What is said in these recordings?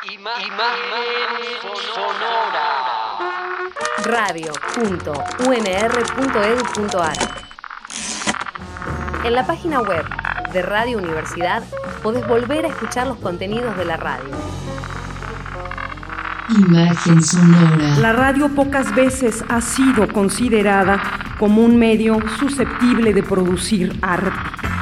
Imagen sonora. Radio.unr.edu.ar. En la página web de Radio Universidad podés volver a escuchar los contenidos de la radio. Imagen sonora. La radio pocas veces ha sido considerada como un medio susceptible de producir arte.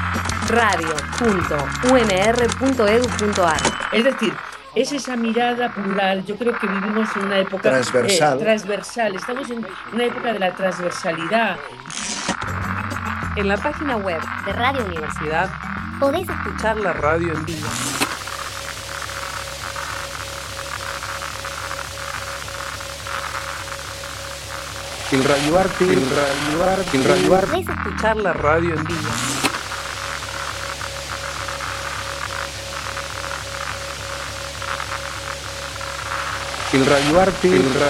Radio.unr.edu.ar. Es decir, es esa mirada plural. Yo creo que vivimos en una época transversal. Estamos en una época de la transversalidad. En la página web de Radio Universidad podés escuchar la radio en vivo. El Radio Arte, Podés escuchar la radio en vivo. el Radio Arte.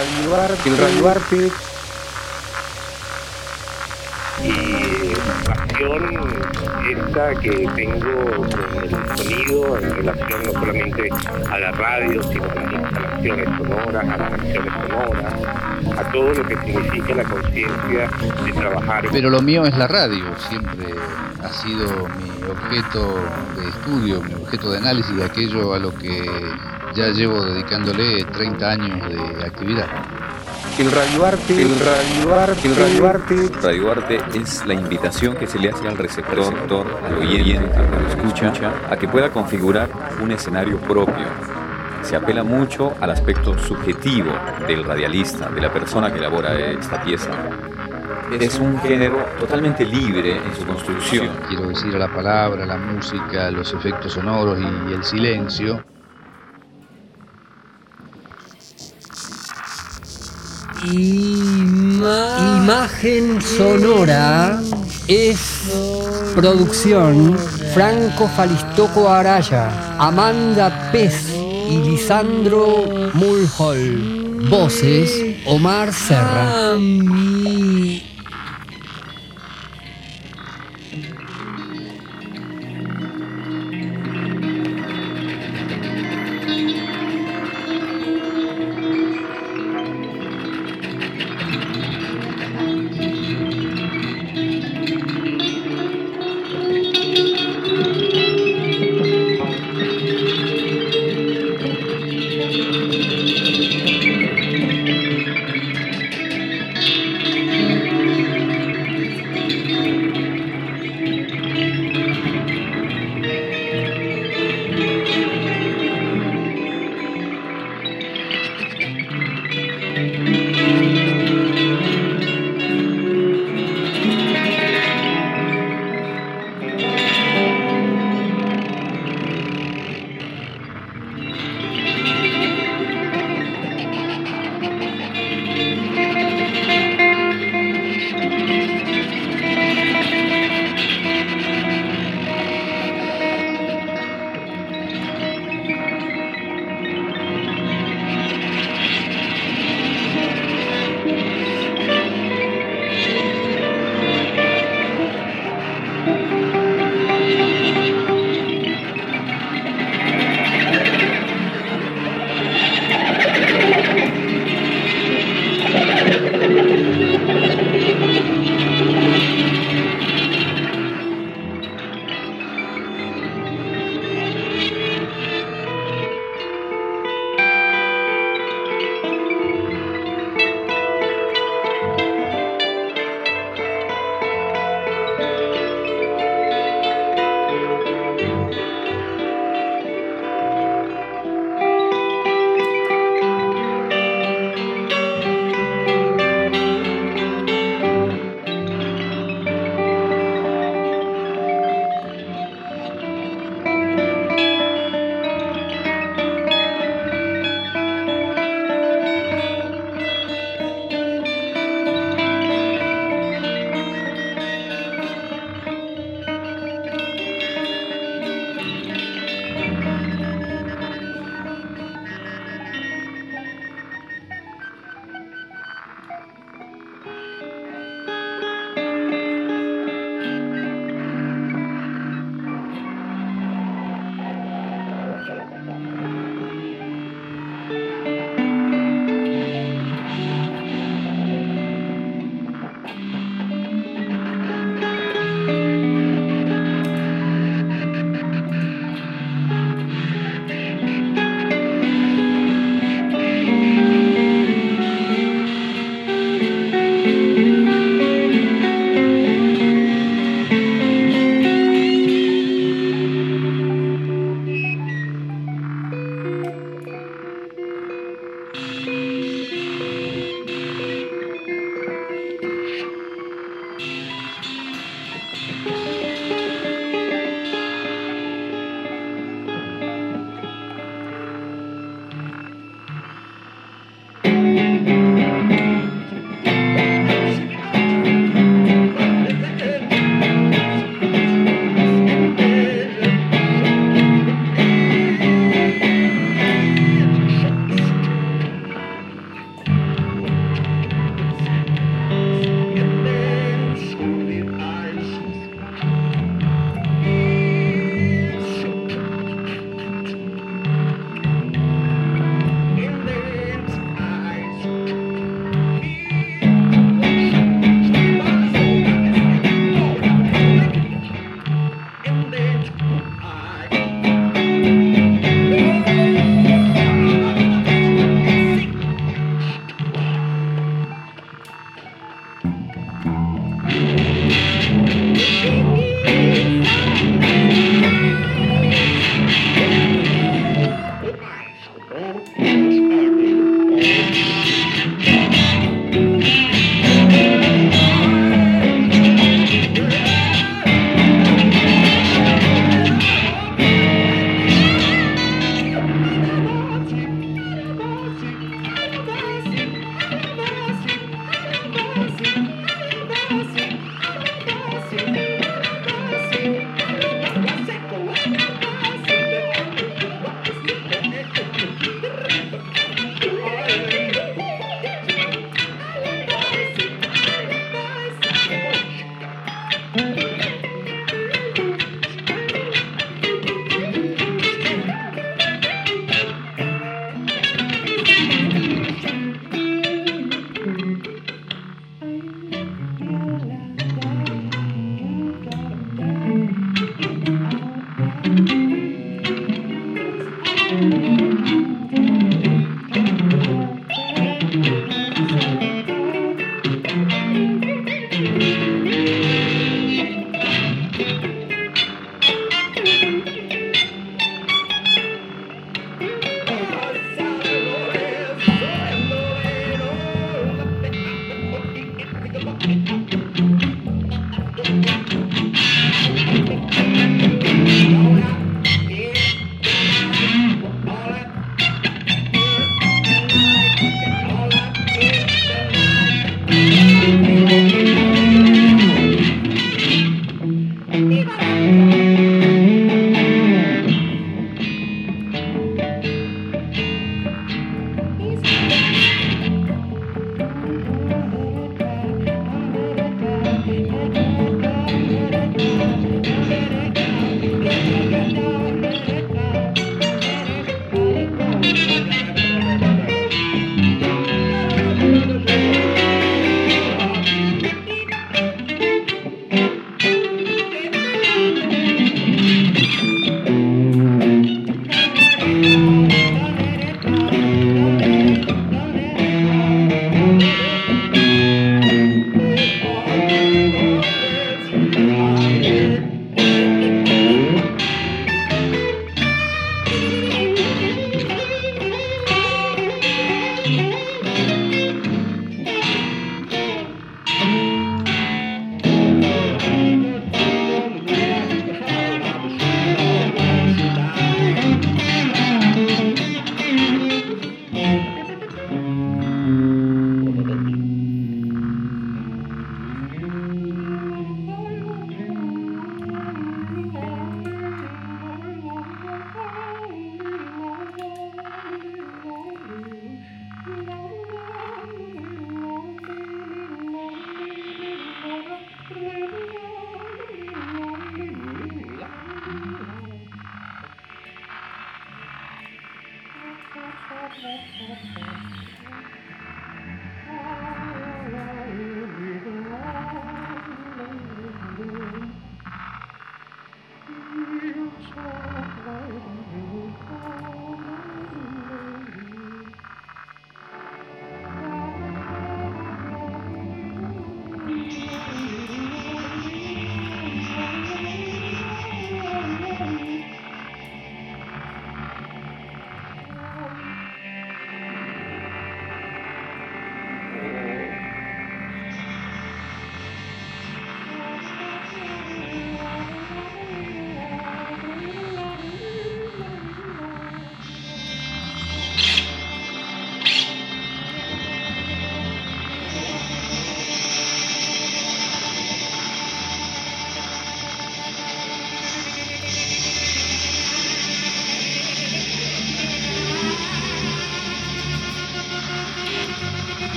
Y pasión esta que tengo con el sonido en relación no solamente a la radio, sino a las instalaciones sonoras, a las acciones sonoras, a todo lo que significa la conciencia de trabajar. Pero lo mío es la radio, siempre ha sido mi objeto de estudio, mi objeto de análisis, aquello a lo que ya llevo dedicándole 30 años de actividad. El Radio Arte. Radio Arte es la invitación que se le hace al receptor, al oyente, al que lo escucha, a que pueda configurar un escenario propio. Se apela mucho al aspecto subjetivo del radialista, de la persona que elabora esta pieza. Es un género totalmente libre en su construcción. Quiero decir, a la palabra, la música, los efectos sonoros y el silencio. Imagen sonora es producción Franco Falistoco Araya, Amanda Pez y Lisandro Mulhall. Voces Omar Serra.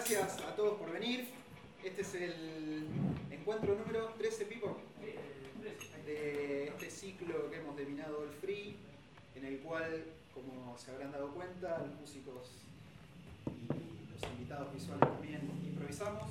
gracias a todos por venir. Este es el encuentro número 13, Pipo, de este ciclo que hemos denominado All Free, en el cual, como se habrán dado cuenta, los músicos y los invitados visuales también improvisamos.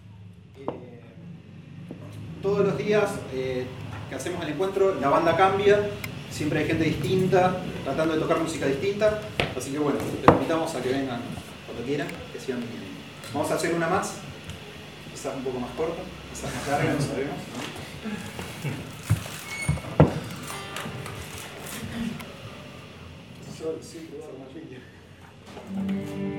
Todos los días que hacemos el encuentro, la banda cambia, siempre hay gente distinta, tratando de tocar música distinta, así que bueno, les invitamos a que vengan cuando quieran, que sigan viniendo. Vamos a hacer una más, quizás un poco más corta, quizás más larga, no sabemos, ¿no? Sí, va a ser más vídeo.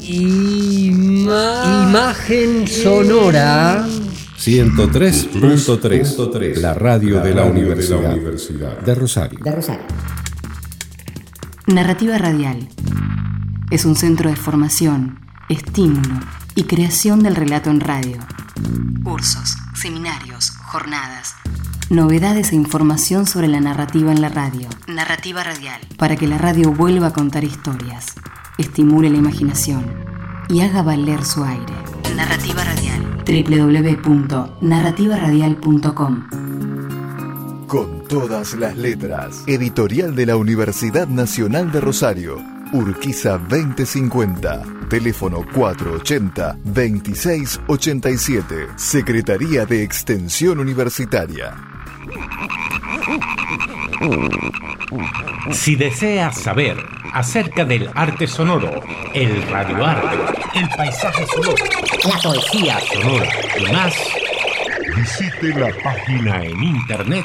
Imagen sonora. 103.3, la radio de la Universidad de Rosario. Narrativa Radial es un centro de formación, estímulo y creación del relato en radio. Cursos, seminarios, jornadas, novedades e información sobre la narrativa en la radio. Narrativa Radial, para que la radio vuelva a contar historias, estimule la imaginación y haga valer su aire. Narrativa Radial. www.narrativaradial.com. Con todas las letras. Editorial de la Universidad Nacional de Rosario. Urquiza 2050. Teléfono 480-2687. Secretaría de Extensión Universitaria. Si deseas saber acerca del arte sonoro, el radioarte, el paisaje sonoro, la poesía sonora y más, visite la página en internet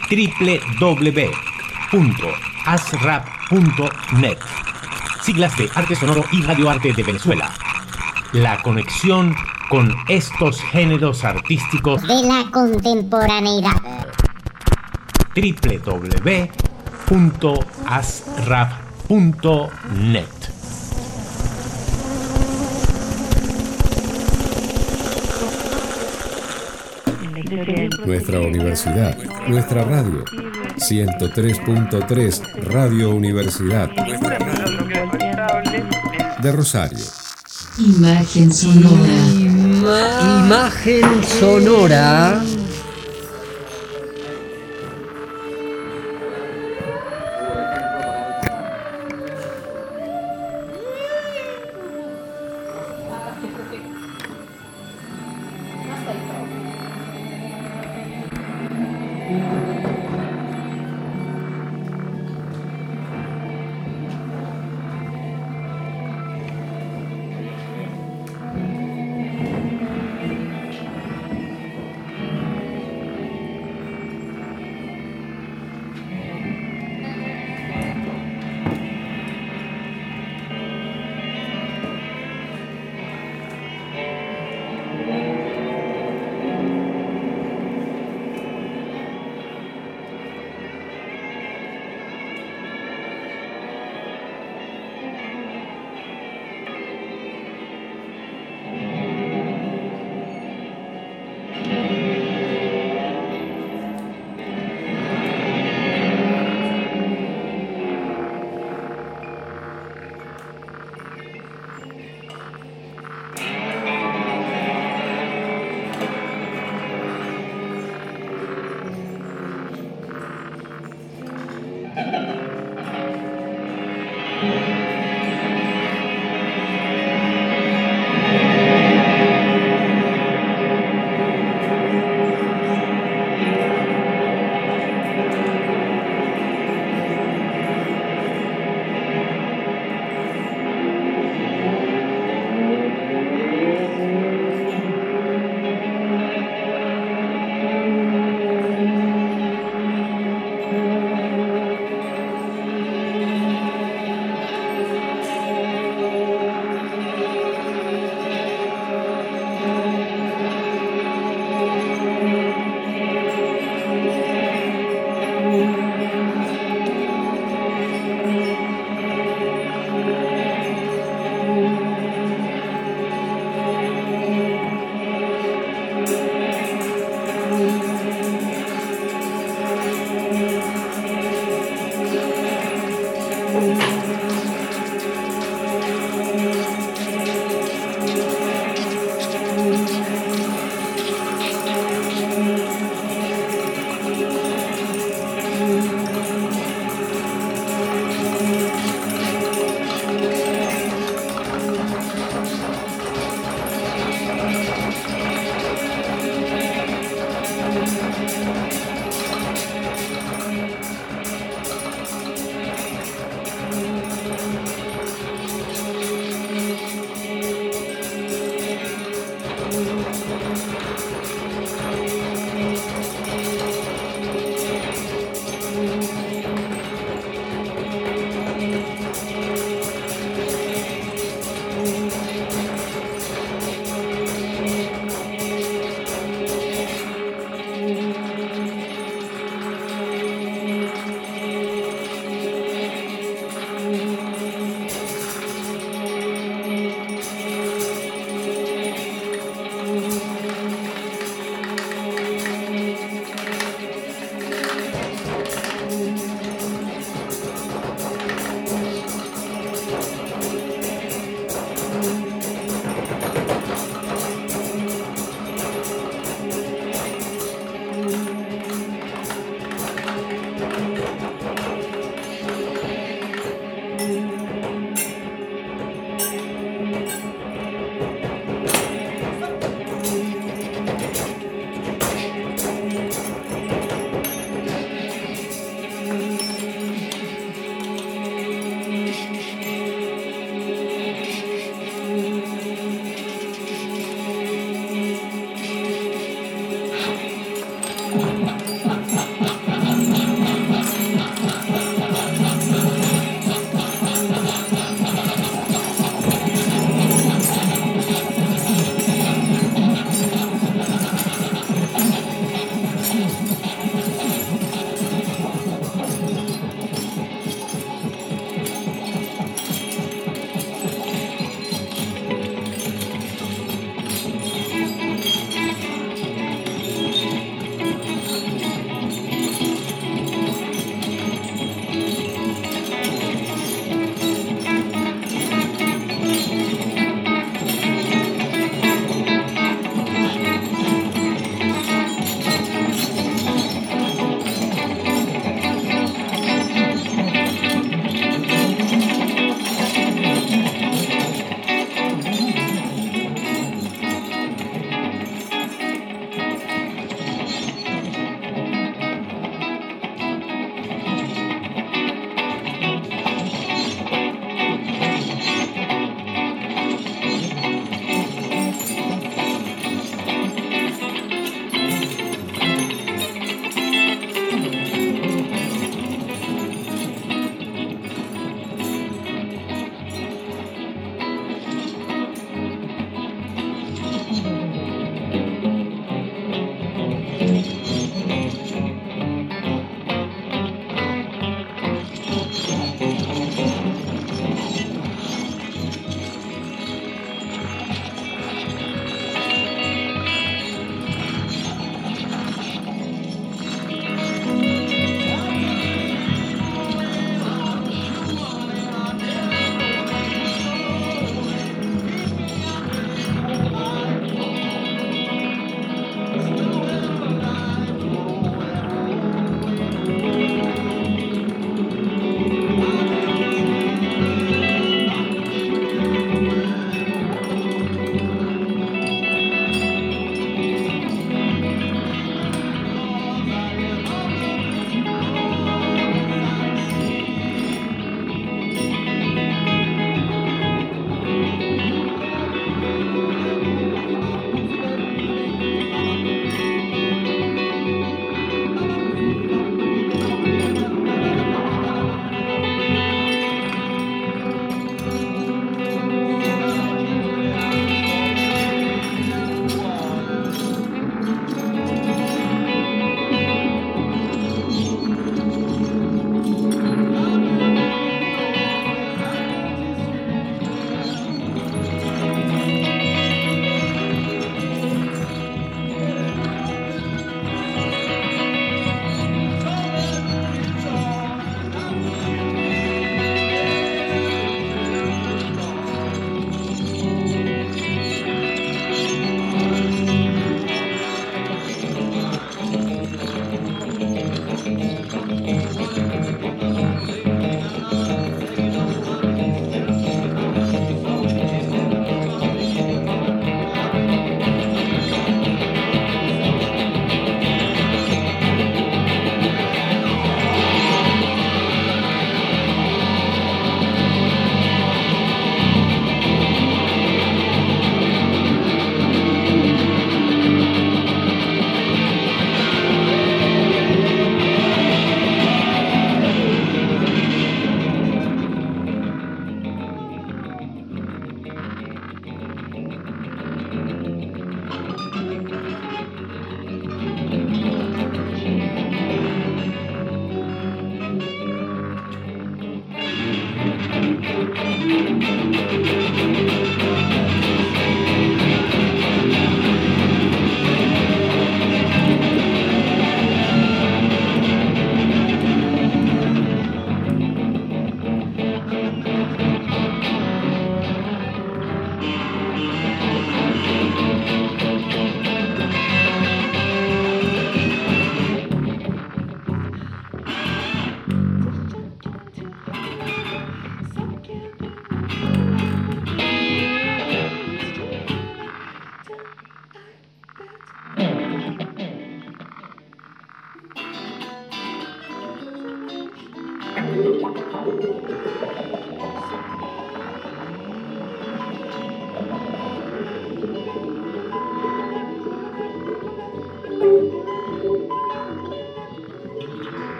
www.asrap.net. Siglas de Arte Sonoro y Radioarte de Venezuela. La conexión con estos géneros artísticos de la contemporaneidad. www.asrap.net. Nuestra universidad, nuestra radio. 103.3 Radio Universidad de Rosario. Imagen sonora. Imagen sonora.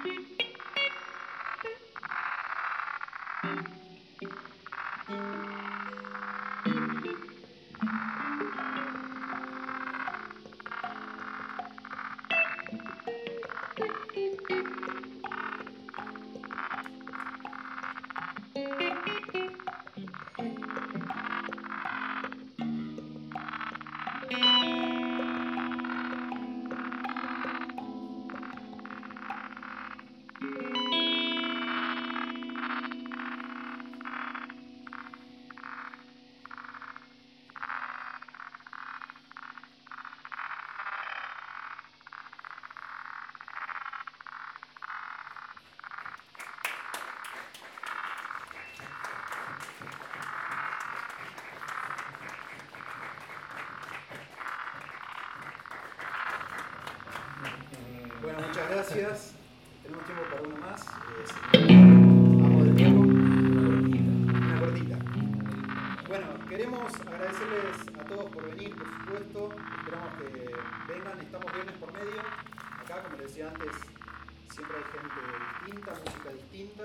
Bueno, muchas gracias. Tenemos tiempo para uno más. Vamos de nuevo. Una cortita. Bueno, queremos agradecerles a todos por venir, por supuesto. Esperamos que vengan. Estamos viernes por medio. Acá, como les decía antes, siempre hay gente distinta, música distinta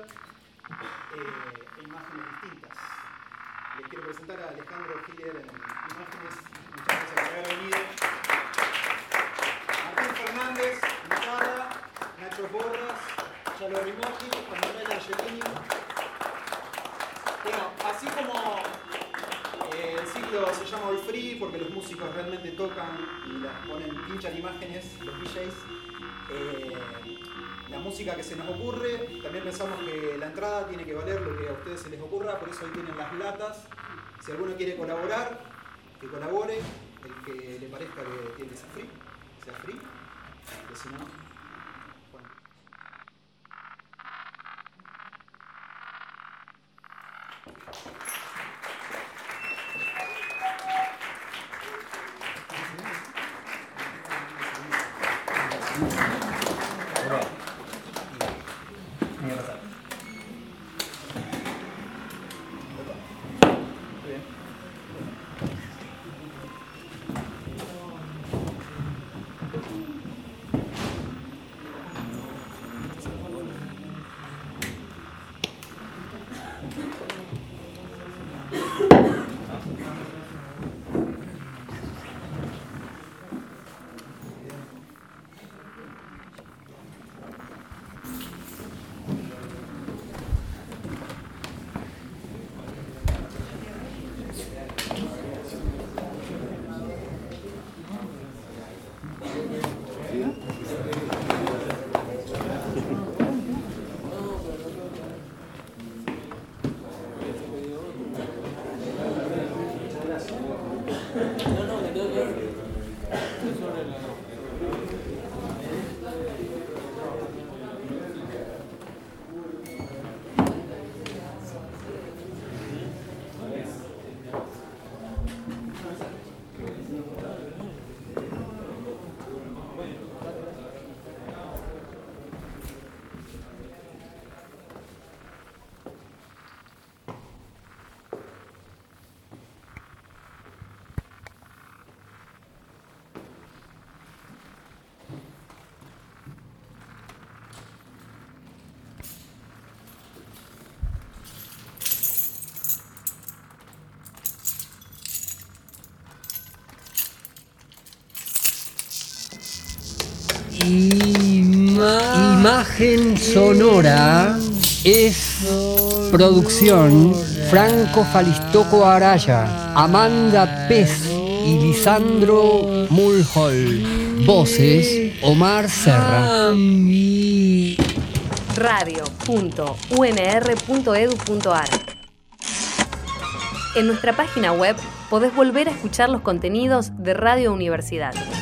e imágenes distintas. Les quiero presentar a Alejandro Giler en imágenes. Muchas gracias por haber venido. Martín Fernández, guitarra, Nacho Bordas, Chalo Rimoji, Juan Manuel Angelini. Bueno, así como el ciclo se llama All Free porque los músicos realmente tocan y las pinchan imágenes, los DJs, la música que se nos ocurre, también pensamos que la entrada tiene que valer lo que a ustedes se les ocurra, por eso hoy tienen las latas. Si alguno quiere colaborar, que colabore, el que le parezca que tiene que ser free, sea free, que si no, bueno. Imagen sonora es producción Franco Falistoco Araya, Amanda Pez y Lisandro Mulhall. Voces Omar Serra. Radio.unr.edu.ar. En nuestra página web podés volver a escuchar los contenidos de Radio Universidad.